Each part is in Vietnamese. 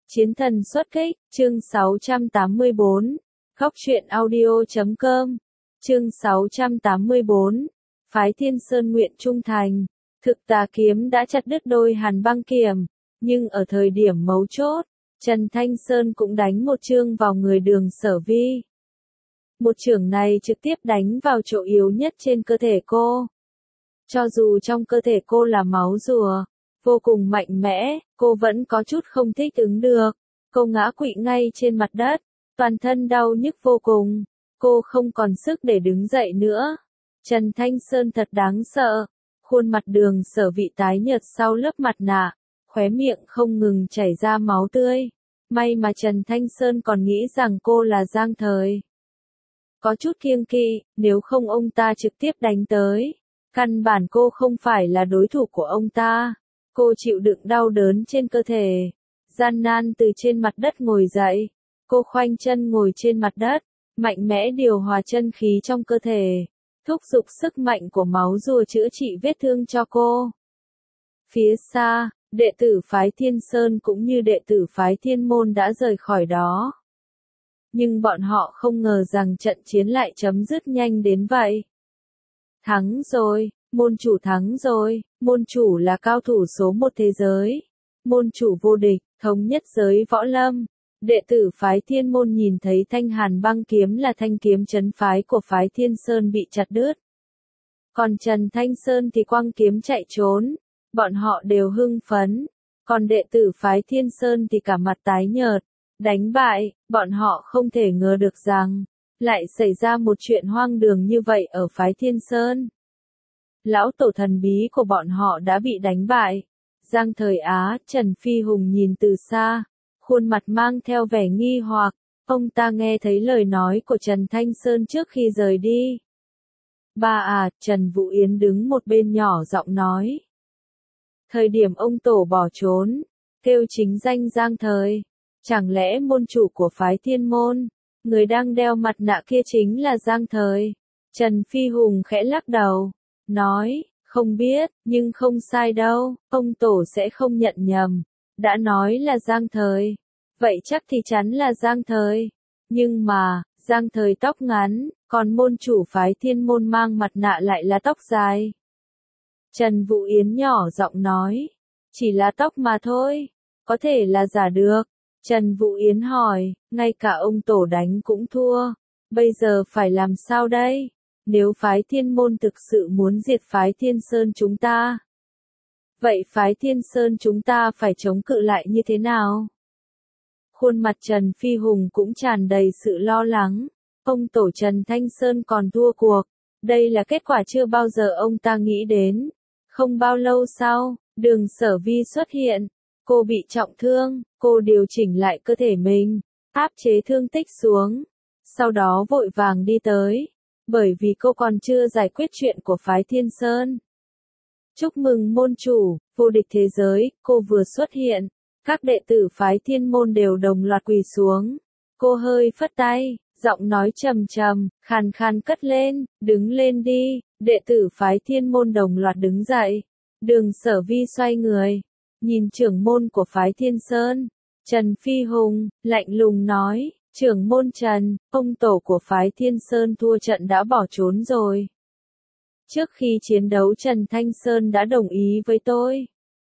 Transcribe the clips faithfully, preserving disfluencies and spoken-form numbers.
Chiến thần xuất kích, chương sáu trăm tám mươi bốn, Góc truyện audio chấm com, chương sáu trăm tám mươi bốn, Phái Thiên Sơn nguyện trung thành. Thực tà kiếm đã chặt đứt đôi hàn băng kiểm, nhưng ở thời điểm mấu chốt, Trần Thanh Sơn cũng đánh một chương vào người Đường Sở Vi. Một chưởng này trực tiếp đánh vào chỗ yếu nhất trên cơ thể cô. Cho dù trong cơ thể cô là máu rùa, vô cùng mạnh mẽ, cô vẫn có chút không thích ứng được. Cô ngã quỵ ngay trên mặt đất, toàn thân đau nhức vô cùng. Cô không còn sức để đứng dậy nữa. Trần Thanh Sơn thật đáng sợ. Khuôn mặt Đường Sở Vi tái nhợt sau lớp mặt nạ, khóe miệng không ngừng chảy ra máu tươi. May mà Trần Thanh Sơn còn nghĩ rằng cô là Giang Thời. Có chút kiêng kỵ, nếu không ông ta trực tiếp đánh tới. Căn bản cô không phải là đối thủ của ông ta. Cô chịu đựng đau đớn trên cơ thể. Gian nan từ trên mặt đất ngồi dậy. Cô khoanh chân ngồi trên mặt đất, mạnh mẽ điều hòa chân khí trong cơ thể. Thúc giục sức mạnh của máu rùa chữa trị vết thương cho cô. Phía xa, đệ tử phái Thiên Sơn cũng như đệ tử phái Thiên Môn đã rời khỏi đó. Nhưng bọn họ không ngờ rằng trận chiến lại chấm dứt nhanh đến vậy. Thắng rồi, môn chủ thắng rồi, môn chủ là cao thủ số một thế giới. Môn chủ vô địch, thống nhất giới võ lâm. Đệ tử phái Thiên Môn nhìn thấy thanh hàn băng kiếm là thanh kiếm trấn phái của phái Thiên Sơn bị chặt đứt. Còn Trần Thanh Sơn thì quăng kiếm chạy trốn. Bọn họ đều hưng phấn. Còn đệ tử phái Thiên Sơn thì cả mặt tái nhợt. Đánh bại, bọn họ không thể ngờ được rằng, lại xảy ra một chuyện hoang đường như vậy ở phái Thiên Sơn. Lão tổ thần bí của bọn họ đã bị đánh bại. Giang Thời Á, Trần Phi Hùng nhìn từ xa, khuôn mặt mang theo vẻ nghi hoặc, ông ta nghe thấy lời nói của Trần Thanh Sơn trước khi rời đi. Ba à, Trần Vũ Yến đứng một bên nhỏ giọng nói. Thời điểm ông tổ bỏ trốn, kêu chính danh Giang Thời. Chẳng lẽ môn chủ của phái Thiên Môn, người đang đeo mặt nạ kia chính là Giang Thời? Trần Phi Hùng khẽ lắc đầu, nói, không biết, nhưng không sai đâu, ông tổ sẽ không nhận nhầm. Đã nói là Giang Thời, vậy chắc thì chắn là Giang Thời. Nhưng mà, Giang Thời tóc ngắn, còn môn chủ phái Thiên Môn mang mặt nạ lại là tóc dài. Trần Vũ Yến nhỏ giọng nói, chỉ là tóc mà thôi, có thể là giả được. Trần Vũ Yến hỏi, ngay cả ông tổ đánh cũng thua, bây giờ phải làm sao đây? Nếu phái Thiên Môn thực sự muốn diệt phái Thiên Sơn chúng ta, vậy phái Thiên Sơn chúng ta phải chống cự lại như thế nào? Khuôn mặt Trần Phi Hùng cũng tràn đầy sự lo lắng, ông tổ Trần Thanh Sơn còn thua cuộc, đây là kết quả chưa bao giờ ông ta nghĩ đến. Không bao lâu sau, Đường Sở Vi xuất hiện. Cô bị trọng thương, cô điều chỉnh lại cơ thể mình, áp chế thương tích xuống, sau đó vội vàng đi tới, bởi vì cô còn chưa giải quyết chuyện của phái Thiên Sơn. Chúc mừng môn chủ, vô địch thế giới, cô vừa xuất hiện, các đệ tử phái Thiên Môn đều đồng loạt quỳ xuống. Cô hơi phất tay, giọng nói trầm trầm, khàn khàn cất lên, đứng lên đi, đệ tử phái Thiên Môn đồng loạt đứng dậy. Đường Sở Vi xoay người, nhìn trưởng môn của phái Thiên Sơn, Trần Phi Hùng, lạnh lùng nói, trưởng môn Trần, ông tổ của phái Thiên Sơn thua trận đã bỏ trốn rồi. Trước khi chiến đấu Trần Thanh Sơn đã đồng ý với tôi.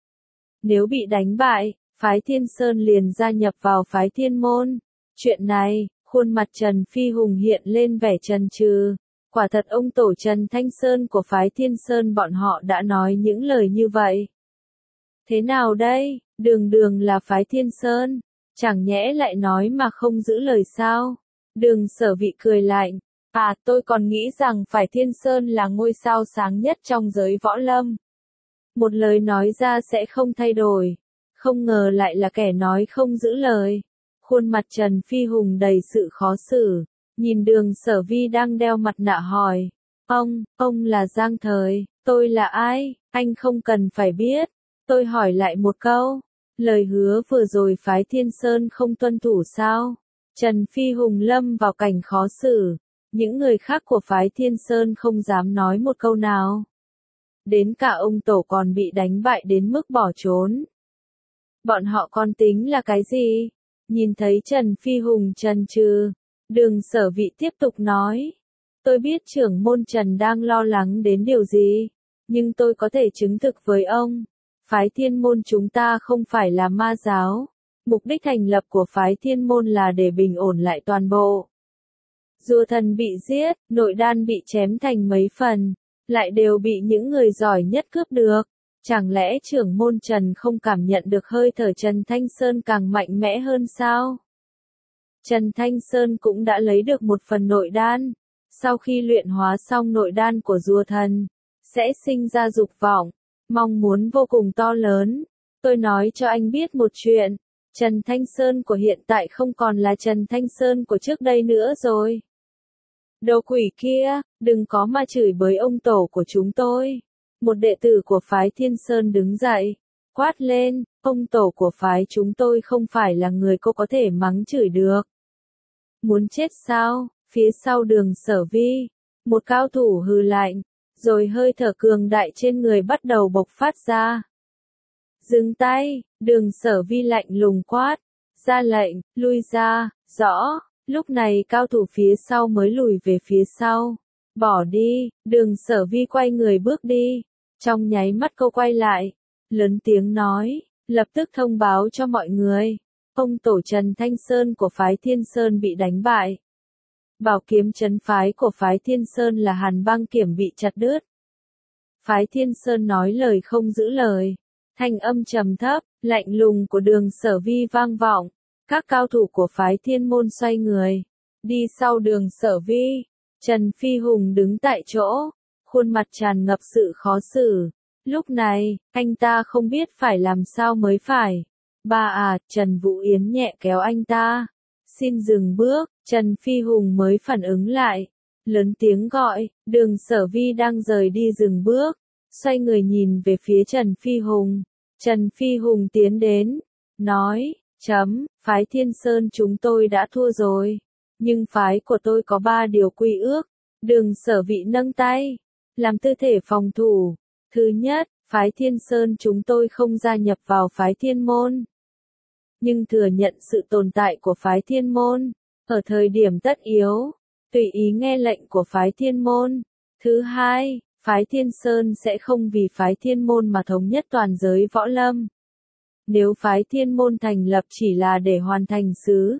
Nếu bị đánh bại, phái Thiên Sơn liền gia nhập vào phái Thiên Môn. Chuyện này, khuôn mặt Trần Phi Hùng hiện lên vẻ chần chừ. Quả thật ông tổ Trần Thanh Sơn của phái Thiên Sơn bọn họ đã nói những lời như vậy. Thế nào đây, đường đường là phái Thiên Sơn, chẳng nhẽ lại nói mà không giữ lời sao? Đường Sở Vi cười lạnh, à tôi còn nghĩ rằng phái Thiên Sơn là ngôi sao sáng nhất trong giới võ lâm. Một lời nói ra sẽ không thay đổi, không ngờ lại là kẻ nói không giữ lời. Khuôn mặt Trần Phi Hùng đầy sự khó xử, nhìn Đường Sở Vi đang đeo mặt nạ hỏi, ông, ông là Giang Thời, tôi là ai, anh không cần phải biết. Tôi hỏi lại một câu, lời hứa vừa rồi phái Thiên Sơn không tuân thủ sao? Trần Phi Hùng lâm vào cảnh khó xử, những người khác của phái Thiên Sơn không dám nói một câu nào. Đến cả ông tổ còn bị đánh bại đến mức bỏ trốn. Bọn họ còn tính là cái gì? Nhìn thấy Trần Phi Hùng chần chừ, Đường Sở Vị tiếp tục nói. Tôi biết trưởng môn Trần đang lo lắng đến điều gì, nhưng tôi có thể chứng thực với ông. Phái Thiên Môn chúng ta không phải là ma giáo. Mục đích thành lập của phái Thiên Môn là để bình ổn lại toàn bộ. Rùa thần bị giết, nội đan bị chém thành mấy phần, lại đều bị những người giỏi nhất cướp được. Chẳng lẽ trưởng môn Trần không cảm nhận được hơi thở Trần Thanh Sơn càng mạnh mẽ hơn sao? Trần Thanh Sơn cũng đã lấy được một phần nội đan. Sau khi luyện hóa xong nội đan của rùa thần, sẽ sinh ra dục vọng, mong muốn vô cùng to lớn. Tôi nói cho anh biết một chuyện, Trần Thanh Sơn của hiện tại không còn là Trần Thanh Sơn của trước đây nữa rồi. Đồ quỷ kia, đừng có mà chửi bới ông tổ của chúng tôi. Một đệ tử của phái Thiên Sơn đứng dậy, quát lên, ông tổ của phái chúng tôi không phải là người cô có thể mắng chửi được. Muốn chết sao? Phía sau Đường Sở Vi, một cao thủ hừ lạnh, rồi hơi thở cường đại trên người bắt đầu bộc phát ra. Dừng tay, Đường Sở Vi lạnh lùng quát, ra lệnh, lui ra, rõ, lúc này cao thủ phía sau mới lùi về phía sau. Bỏ đi, Đường Sở Vi quay người bước đi, trong nháy mắt cô quay lại, lớn tiếng nói, lập tức thông báo cho mọi người, ông tổ Trần Thanh Sơn của phái Thiên Sơn bị đánh bại. Bảo kiếm trấn phái của phái Thiên Sơn là Hàn Băng Kiểm bị chặt đứt. Phái Thiên Sơn nói lời không giữ lời, thanh âm trầm thấp, lạnh lùng của Đường Sở Vi vang vọng. Các cao thủ của phái Thiên Môn xoay người, đi sau Đường Sở Vi. Trần Phi Hùng đứng tại chỗ, khuôn mặt tràn ngập sự khó xử. Lúc này, anh ta không biết phải làm sao mới phải. Ba à, Trần Vũ Yến nhẹ kéo anh ta. Xin dừng bước, Trần Phi Hùng mới phản ứng lại. Lớn tiếng gọi, Đường Sở Vi đang rời đi dừng bước. Xoay người nhìn về phía Trần Phi Hùng. Trần Phi Hùng tiến đến, nói, chấm, phái Thiên Sơn chúng tôi đã thua rồi. Nhưng phái của tôi có ba điều quy ước. Đường Sở Vị nâng tay, làm tư thể phòng thủ. Thứ nhất, phái Thiên Sơn chúng tôi không gia nhập vào phái Thiên Môn, nhưng thừa nhận sự tồn tại của phái Thiên Môn, ở thời điểm tất yếu, tùy ý nghe lệnh của phái Thiên Môn. Thứ hai, phái Thiên Sơn sẽ không vì phái Thiên Môn mà thống nhất toàn giới võ lâm. Nếu phái Thiên Môn thành lập chỉ là để hoàn thành sứ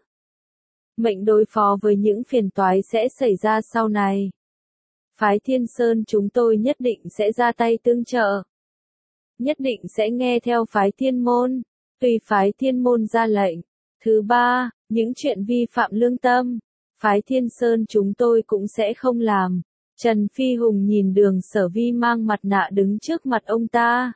mệnh đối phó với những phiền toái sẽ xảy ra sau này, phái Thiên Sơn chúng tôi nhất định sẽ ra tay tương trợ. Nhất định sẽ nghe theo phái Thiên Môn, tùy phái Thiên Môn ra lệnh. Thứ ba, những chuyện vi phạm lương tâm, phái Thiên Sơn chúng tôi cũng sẽ không làm. Trần Phi Hùng nhìn Đường Sở Vi mang mặt nạ đứng trước mặt ông ta.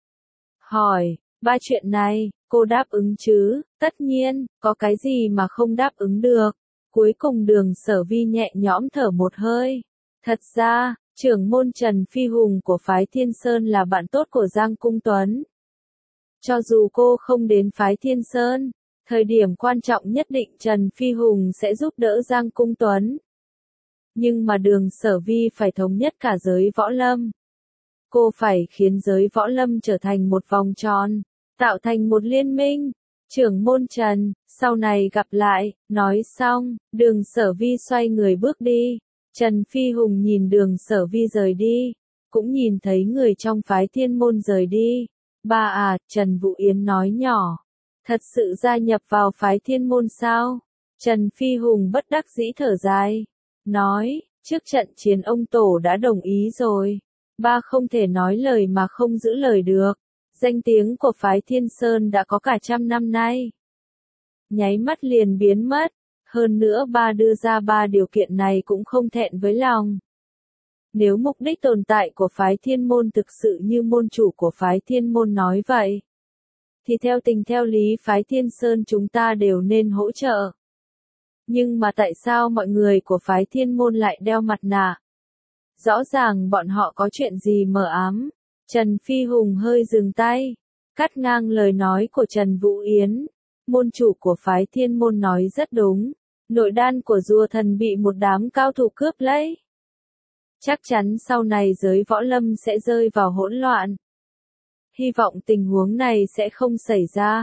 Hỏi, ba chuyện này, cô đáp ứng chứ? Tất nhiên, có cái gì mà không đáp ứng được. Cuối cùng Đường Sở Vi nhẹ nhõm thở một hơi. Thật ra, trưởng môn Trần Phi Hùng của phái Thiên Sơn là bạn tốt của Giang Cung Tuấn. Cho dù cô không đến phái Thiên Sơn, thời điểm quan trọng nhất định Trần Phi Hùng sẽ giúp đỡ Giang Cung Tuấn. Nhưng mà Đường Sở Vi phải thống nhất cả giới võ lâm. Cô phải khiến giới võ lâm trở thành một vòng tròn, tạo thành một liên minh. Trưởng môn Trần, sau này gặp lại, nói xong, Đường Sở Vi xoay người bước đi. Trần Phi Hùng nhìn Đường Sở Vi rời đi, cũng nhìn thấy người trong phái Thiên Môn rời đi. Ba à, Trần Vũ Yến nói nhỏ, thật sự gia nhập vào phái Thiên Môn sao? Trần Phi Hùng bất đắc dĩ thở dài, nói, trước trận chiến ông tổ đã đồng ý rồi. Ba không thể nói lời mà không giữ lời được. Danh tiếng của phái Thiên Sơn đã có cả trăm năm nay, nháy mắt liền biến mất. Hơn nữa ba đưa ra ba điều kiện này cũng không thẹn với lòng. Nếu mục đích tồn tại của phái Thiên Môn thực sự như môn chủ của phái Thiên Môn nói vậy, thì theo tình theo lý phái Thiên Sơn chúng ta đều nên hỗ trợ. Nhưng mà tại sao mọi người của phái Thiên Môn lại đeo mặt nạ? Rõ ràng bọn họ có chuyện gì mờ ám. Trần Phi Hùng hơi dừng tay, cắt ngang lời nói của Trần Vũ Yến. Môn chủ của phái Thiên Môn nói rất đúng. Nội đan của rùa thần bị một đám cao thủ cướp lấy. Chắc chắn sau này giới võ lâm sẽ rơi vào hỗn loạn. Hy vọng tình huống này sẽ không xảy ra.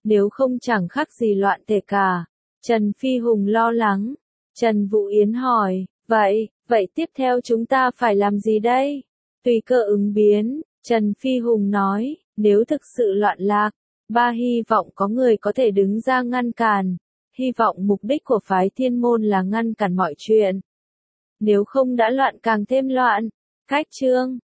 nếu không chẳng khác gì loạn tề cả. Trần Phi Hùng lo lắng. Trần Vũ Yến hỏi, vậy, vậy tiếp theo chúng ta phải làm gì đây? Tùy cơ ứng biến, Trần Phi Hùng nói, nếu thực sự loạn lạc, ba hy vọng có người có thể đứng ra ngăn cản. Hy vọng mục đích của phái Thiên Môn là ngăn cản mọi chuyện. Nếu không đã loạn càng thêm loạn. Khách trương.